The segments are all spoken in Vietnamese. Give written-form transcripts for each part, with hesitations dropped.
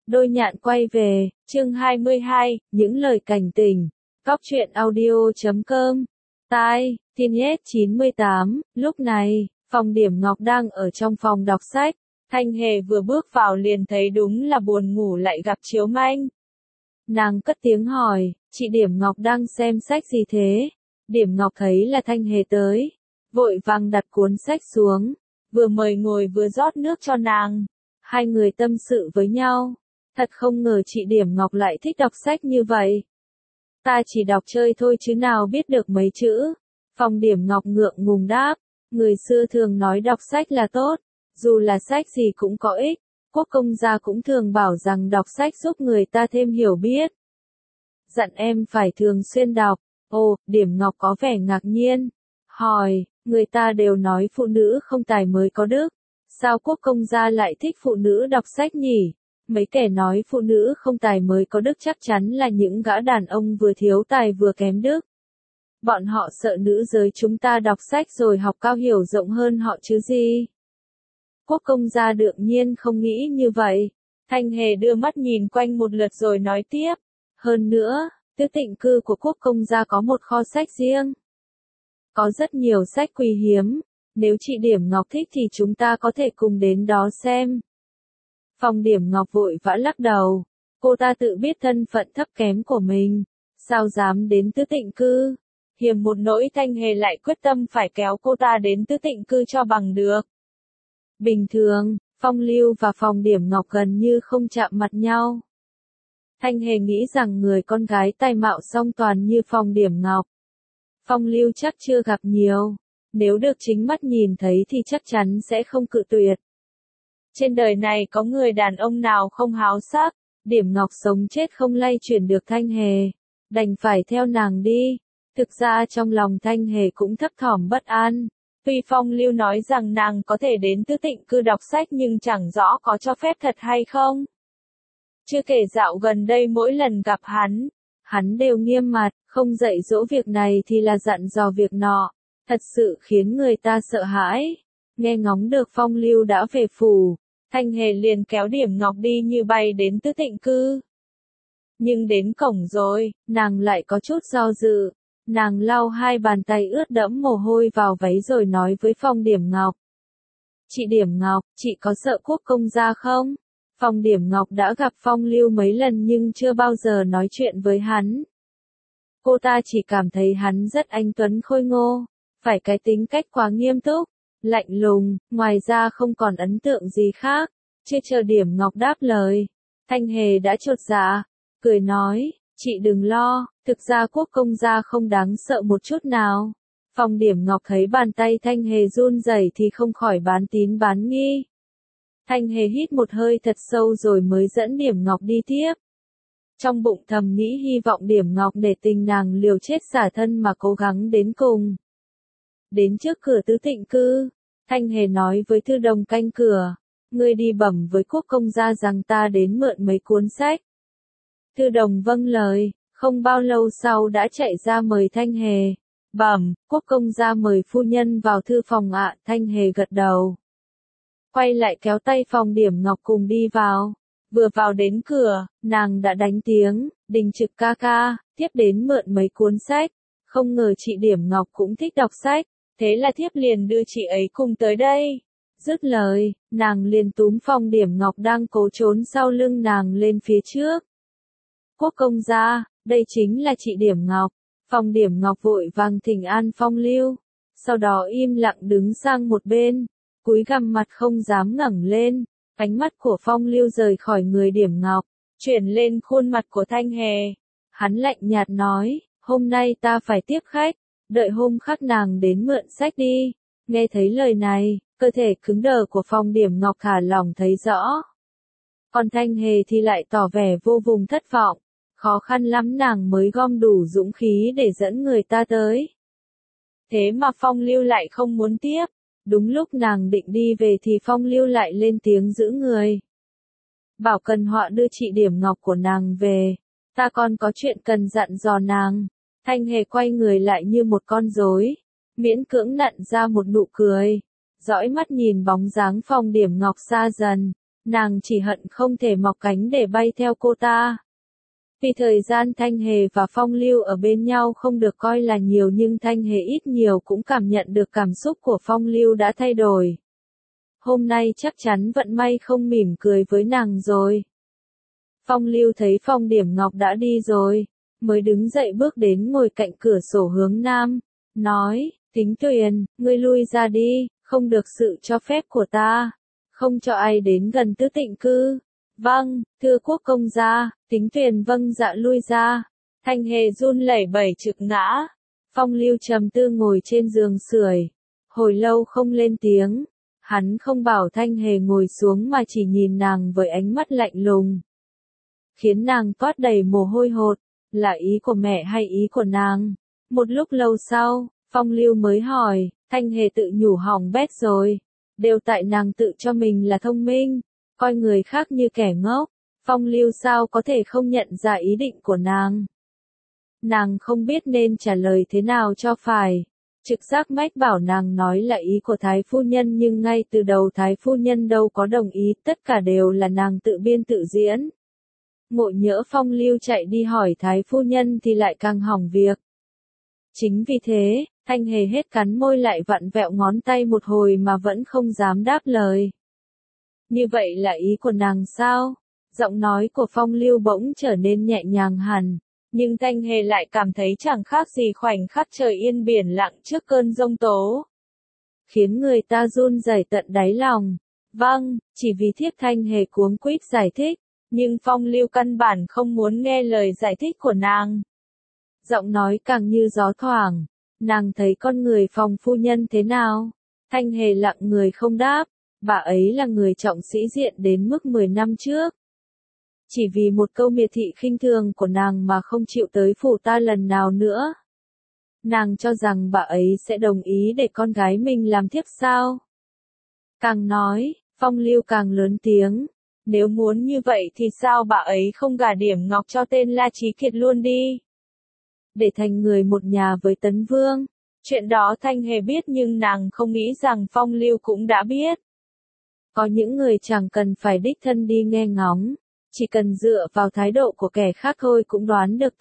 Đôi nhạn quay về, chương 22, những lời cảnh tỉnh. Góc truyện audio.com. Tai, Teenage 98, lúc này, Phong Điểm Ngọc đang ở trong phòng đọc sách. Thanh Hề vừa bước vào liền thấy đúng là buồn ngủ lại gặp Chiếu Manh. Nàng cất tiếng hỏi, chị Điểm Ngọc đang xem sách gì thế? Điểm Ngọc thấy là Thanh Hề tới, vội vàng đặt cuốn sách xuống, vừa mời ngồi vừa rót nước cho nàng. Hai người tâm sự với nhau. Thật không ngờ chị Điểm Ngọc lại thích đọc sách như vậy. Ta chỉ đọc chơi thôi chứ nào biết được mấy chữ. Phong Điểm Ngọc ngượng ngùng đáp, người xưa thường nói đọc sách là tốt, dù là sách gì cũng có ích. Quốc công gia cũng thường bảo rằng đọc sách giúp người ta thêm hiểu biết. Dặn em phải thường xuyên đọc. Ồ, Điểm Ngọc có vẻ ngạc nhiên. Hỏi, người ta đều nói phụ nữ không tài mới có đức. Sao quốc công gia lại thích phụ nữ đọc sách nhỉ? Mấy kẻ nói phụ nữ không tài mới có đức chắc chắn là những gã đàn ông vừa thiếu tài vừa kém đức. Bọn họ sợ nữ giới chúng ta đọc sách rồi học cao hiểu rộng hơn họ chứ gì. Quốc công gia đương nhiên không nghĩ như vậy. Thanh Hề đưa mắt nhìn quanh một lượt rồi nói tiếp. Hơn nữa, tứ tịnh cư của quốc công gia có một kho sách riêng. Có rất nhiều sách quý hiếm. Nếu chị Điểm Ngọc thích thì chúng ta có thể cùng đến đó xem. Phong Điểm Ngọc vội vã lắc đầu. Cô ta tự biết thân phận thấp kém của mình. Sao dám đến tứ tịnh cư? Hiềm một nỗi Thanh Hề lại quyết tâm phải kéo cô ta đến tứ tịnh cư cho bằng được. Bình thường, Phong Lưu và Phong Điểm Ngọc gần như không chạm mặt nhau. Thanh Hề nghĩ rằng người con gái tài mạo song toàn như Phong Điểm Ngọc, Phong Lưu chắc chưa gặp nhiều. Nếu được chính mắt nhìn thấy thì chắc chắn sẽ không cự tuyệt. Trên đời này có người đàn ông nào không háo sắc. Điểm Ngọc sống chết không lay chuyển được Thanh Hề, đành phải theo nàng đi. Thực ra trong lòng Thanh Hề cũng thấp thỏm bất an. Tuy Phong Lưu nói rằng nàng có thể đến tứ tịnh cư đọc sách nhưng chẳng rõ có cho phép thật hay không. Chưa kể dạo gần đây mỗi lần gặp hắn đều nghiêm mặt, không dạy dỗ việc này thì là dặn dò việc nọ. Thật sự khiến người ta sợ hãi. Nghe ngóng được Phong Lưu đã về phủ, Thanh Hề liền kéo Điểm Ngọc đi như bay đến tứ tịnh cư. Nhưng đến cổng rồi, nàng lại có chút do dự. Nàng lau hai bàn tay ướt đẫm mồ hôi vào váy rồi nói với Phong Điểm Ngọc. Chị Điểm Ngọc, chị có sợ quốc công gia không? Phong Điểm Ngọc đã gặp Phong Lưu mấy lần nhưng chưa bao giờ nói chuyện với hắn. Cô ta chỉ cảm thấy hắn rất anh tuấn khôi ngô, phải cái tính cách quá nghiêm túc, lạnh lùng, ngoài ra không còn ấn tượng gì khác. Chưa chờ Điểm Ngọc đáp lời, Thanh Hề đã chột dạ, cười nói, chị đừng lo, thực ra quốc công gia không đáng sợ một chút nào. Phong Điểm Ngọc thấy bàn tay Thanh Hề run rẩy thì không khỏi bán tín bán nghi. Thanh Hề hít một hơi thật sâu rồi mới dẫn Điểm Ngọc đi tiếp. Trong bụng thầm nghĩ hy vọng Điểm Ngọc để tình nàng liều chết xả thân mà cố gắng đến cùng. Đến trước cửa tứ tịnh cư, Thanh Hề nói với thư đồng canh cửa, ngươi đi bẩm với quốc công gia rằng ta đến mượn mấy cuốn sách. Thư đồng vâng lời, không bao lâu sau đã chạy ra mời Thanh Hề. Bẩm, quốc công gia mời phu nhân vào thư phòng ạ. Thanh Hề gật đầu. Quay lại kéo tay Phong Điểm Ngọc cùng đi vào. Vừa vào đến cửa, nàng đã đánh tiếng, Đình Trực ca ca, thiếp đến mượn mấy cuốn sách. Không ngờ chị Điểm Ngọc cũng thích đọc sách, thế là thiếp liền đưa chị ấy cùng tới đây. Dứt lời, nàng liền túm Phong Điểm Ngọc đang cố trốn sau lưng nàng lên phía trước. Quốc công gia, đây chính là chị Điểm Ngọc. Phong Điểm Ngọc vội vàng thỉnh an Phong Lưu, sau đó im lặng đứng sang một bên, cúi gằm mặt không dám ngẩng lên. Ánh mắt của Phong Lưu rời khỏi người Điểm Ngọc, chuyển lên khuôn mặt của Thanh Hề. Hắn lạnh nhạt nói, hôm nay ta phải tiếp khách, đợi hôm khác nàng đến mượn sách đi. Nghe thấy lời này, cơ thể cứng đờ của Phong Điểm Ngọc thả lỏng thấy rõ. Còn Thanh Hề thì lại tỏ vẻ vô cùng thất vọng, khó khăn lắm nàng mới gom đủ dũng khí để dẫn người ta tới. Thế mà Phong Lưu lại không muốn tiếp. Đúng lúc nàng định đi về thì Phong Lưu lại lên tiếng giữ người. Bảo Cần Họa đưa chị Điểm Ngọc của nàng về, ta còn có chuyện cần dặn dò nàng. Thanh Hề quay người lại như một con rối, miễn cưỡng nặn ra một nụ cười, dõi mắt nhìn bóng dáng Phong Điểm Ngọc xa dần. Nàng chỉ hận không thể mọc cánh để bay theo cô ta. Vì thời gian Thanh Hề và Phong Lưu ở bên nhau không được coi là nhiều nhưng Thanh Hề ít nhiều cũng cảm nhận được cảm xúc của Phong Lưu đã thay đổi. Hôm nay chắc chắn vận may không mỉm cười với nàng rồi. Phong Lưu thấy Phong Điểm Ngọc đã đi rồi, mới đứng dậy bước đến ngồi cạnh cửa sổ hướng nam, nói, Tính Tuyền, ngươi lui ra đi, không được sự cho phép của ta, không cho ai đến gần Tứ Tịnh Cư. Vâng, thưa quốc công gia, Tính Tuyền vâng dạ lui ra. Thanh Hề run lẩy bẩy trực ngã. Phong Lưu trầm tư ngồi trên giường sưởi, hồi lâu không lên tiếng. Hắn không bảo Thanh Hề ngồi xuống mà chỉ nhìn nàng với ánh mắt lạnh lùng, khiến nàng toát đầy mồ hôi hột. Là ý của mẹ hay ý của nàng? Một lúc lâu sau, Phong Lưu mới hỏi, Thanh Hề tự nhủ hỏng bét rồi. Đều tại nàng tự cho mình là thông minh, coi người khác như kẻ ngốc. Phong Lưu sao có thể không nhận ra ý định của nàng? Nàng không biết nên trả lời thế nào cho phải. Trực giác mách bảo nàng nói là ý của Thái Phu Nhân nhưng ngay từ đầu Thái Phu Nhân đâu có đồng ý, tất cả đều là nàng tự biên tự diễn. Ngộ nhỡ Phong Lưu chạy đi hỏi Thái Phu Nhân thì lại càng hỏng việc. Chính vì thế, Thanh Hề hết cắn môi lại vặn vẹo ngón tay một hồi mà vẫn không dám đáp lời. Như vậy là ý của nàng sao? Giọng nói của Phong Lưu bỗng trở nên nhẹ nhàng hẳn, nhưng Thanh Hề lại cảm thấy chẳng khác gì khoảnh khắc trời yên biển lặng trước cơn giông tố, khiến người ta run rẩy tận đáy lòng. Vâng, chỉ vì thiếp. Thanh Hề cuống quýt giải thích, nhưng Phong Lưu căn bản không muốn nghe lời giải thích của nàng. Giọng nói càng như gió thoảng, nàng thấy con người Phong phu nhân thế nào? Thanh Hề lặng người không đáp, bà ấy là người trọng sĩ diện đến mức 10 năm trước. Chỉ vì một câu miệt thị khinh thường của nàng mà không chịu tới phủ ta lần nào nữa. Nàng cho rằng bà ấy sẽ đồng ý để con gái mình làm thiếp sao? Càng nói, Phong Lưu càng lớn tiếng. Nếu muốn như vậy thì sao bà ấy không gả Điểm Ngọc cho tên La Chí Kiệt luôn đi? Để thành người một nhà với Tấn Vương. Chuyện đó Thanh Hề biết nhưng nàng không nghĩ rằng Phong Lưu cũng đã biết. Có những người chẳng cần phải đích thân đi nghe ngóng, chỉ cần dựa vào thái độ của kẻ khác thôi cũng đoán được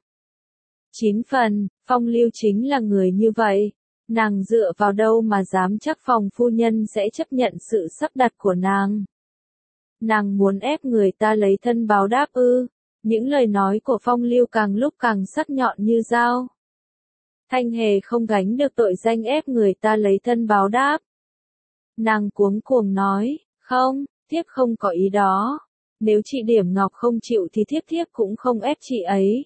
9 phần, Phong Lưu chính là người như vậy. Nàng dựa vào đâu mà dám chắc Phong phu nhân sẽ chấp nhận sự sắp đặt của nàng? Nàng muốn ép người ta lấy thân báo đáp ư? Những lời nói của Phong Lưu càng lúc càng sắc nhọn như dao. Thanh Hề không gánh được tội danh ép người ta lấy thân báo đáp. Nàng cuống cuồng nói, không, thiếp không có ý đó. Nếu chị Điểm Ngọc không chịu thì thiếp cũng không ép chị ấy.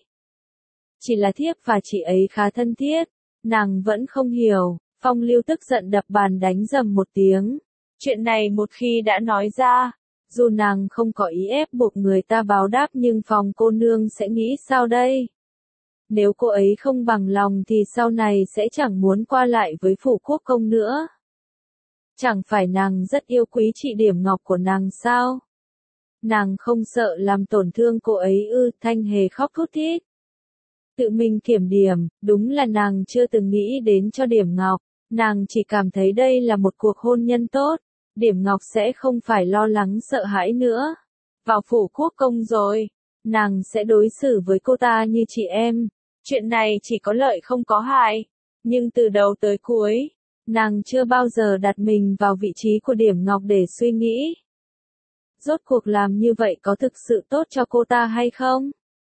Chỉ là thiếp và chị ấy khá thân thiết. Nàng vẫn không hiểu. Phong Lưu tức giận đập bàn đánh rầm một tiếng. Chuyện này một khi đã nói ra, dù nàng không có ý ép buộc người ta báo đáp nhưng Phong cô nương sẽ nghĩ sao đây? Nếu cô ấy không bằng lòng thì sau này sẽ chẳng muốn qua lại với phủ quốc công nữa. Chẳng phải nàng rất yêu quý chị Điểm Ngọc của nàng sao? Nàng không sợ làm tổn thương cô ấy ư? Thanh Hề khóc thút thít. Tự mình kiểm điểm, đúng là nàng chưa từng nghĩ đến cho Điểm Ngọc. Nàng chỉ cảm thấy đây là một cuộc hôn nhân tốt. Điểm Ngọc sẽ không phải lo lắng sợ hãi nữa. Vào phủ quốc công rồi, nàng sẽ đối xử với cô ta như chị em. Chuyện này chỉ có lợi không có hại. Nhưng từ đầu tới cuối, nàng chưa bao giờ đặt mình vào vị trí của Điểm Ngọc để suy nghĩ. Rốt cuộc làm như vậy có thực sự tốt cho cô ta hay không?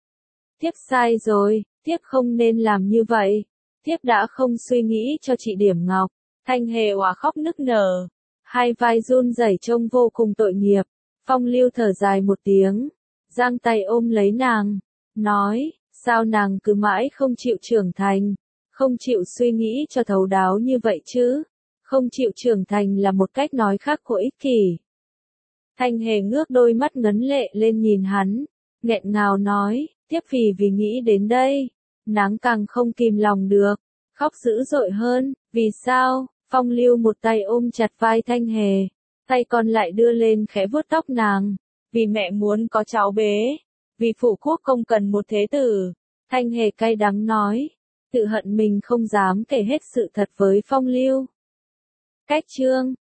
Thiếp sai rồi, thiếp không nên làm như vậy. Thiếp đã không suy nghĩ cho chị Điểm Ngọc. Thanh Hề òa khóc nức nở. Hai vai run rẩy trông vô cùng tội nghiệp. Phong Lưu thở dài một tiếng, giang tay ôm lấy nàng, nói, sao nàng cứ mãi không chịu trưởng thành, không chịu suy nghĩ cho thấu đáo như vậy chứ? Không chịu trưởng thành là một cách nói khác của ích kỷ. Thanh Hề ngước đôi mắt ngấn lệ lên nhìn hắn, nghẹn ngào nói, tiếp vì nghĩ đến đây, nàng càng không kìm lòng được, khóc dữ dội hơn. Vì sao? Phong Lưu một tay ôm chặt vai Thanh Hề, tay còn lại đưa lên khẽ vuốt tóc nàng. Vì mẹ muốn có cháu bế, vì phủ quốc công cần một thế tử. Thanh Hề cay đắng nói, tự hận mình không dám kể hết sự thật với Phong Lưu. Cách chương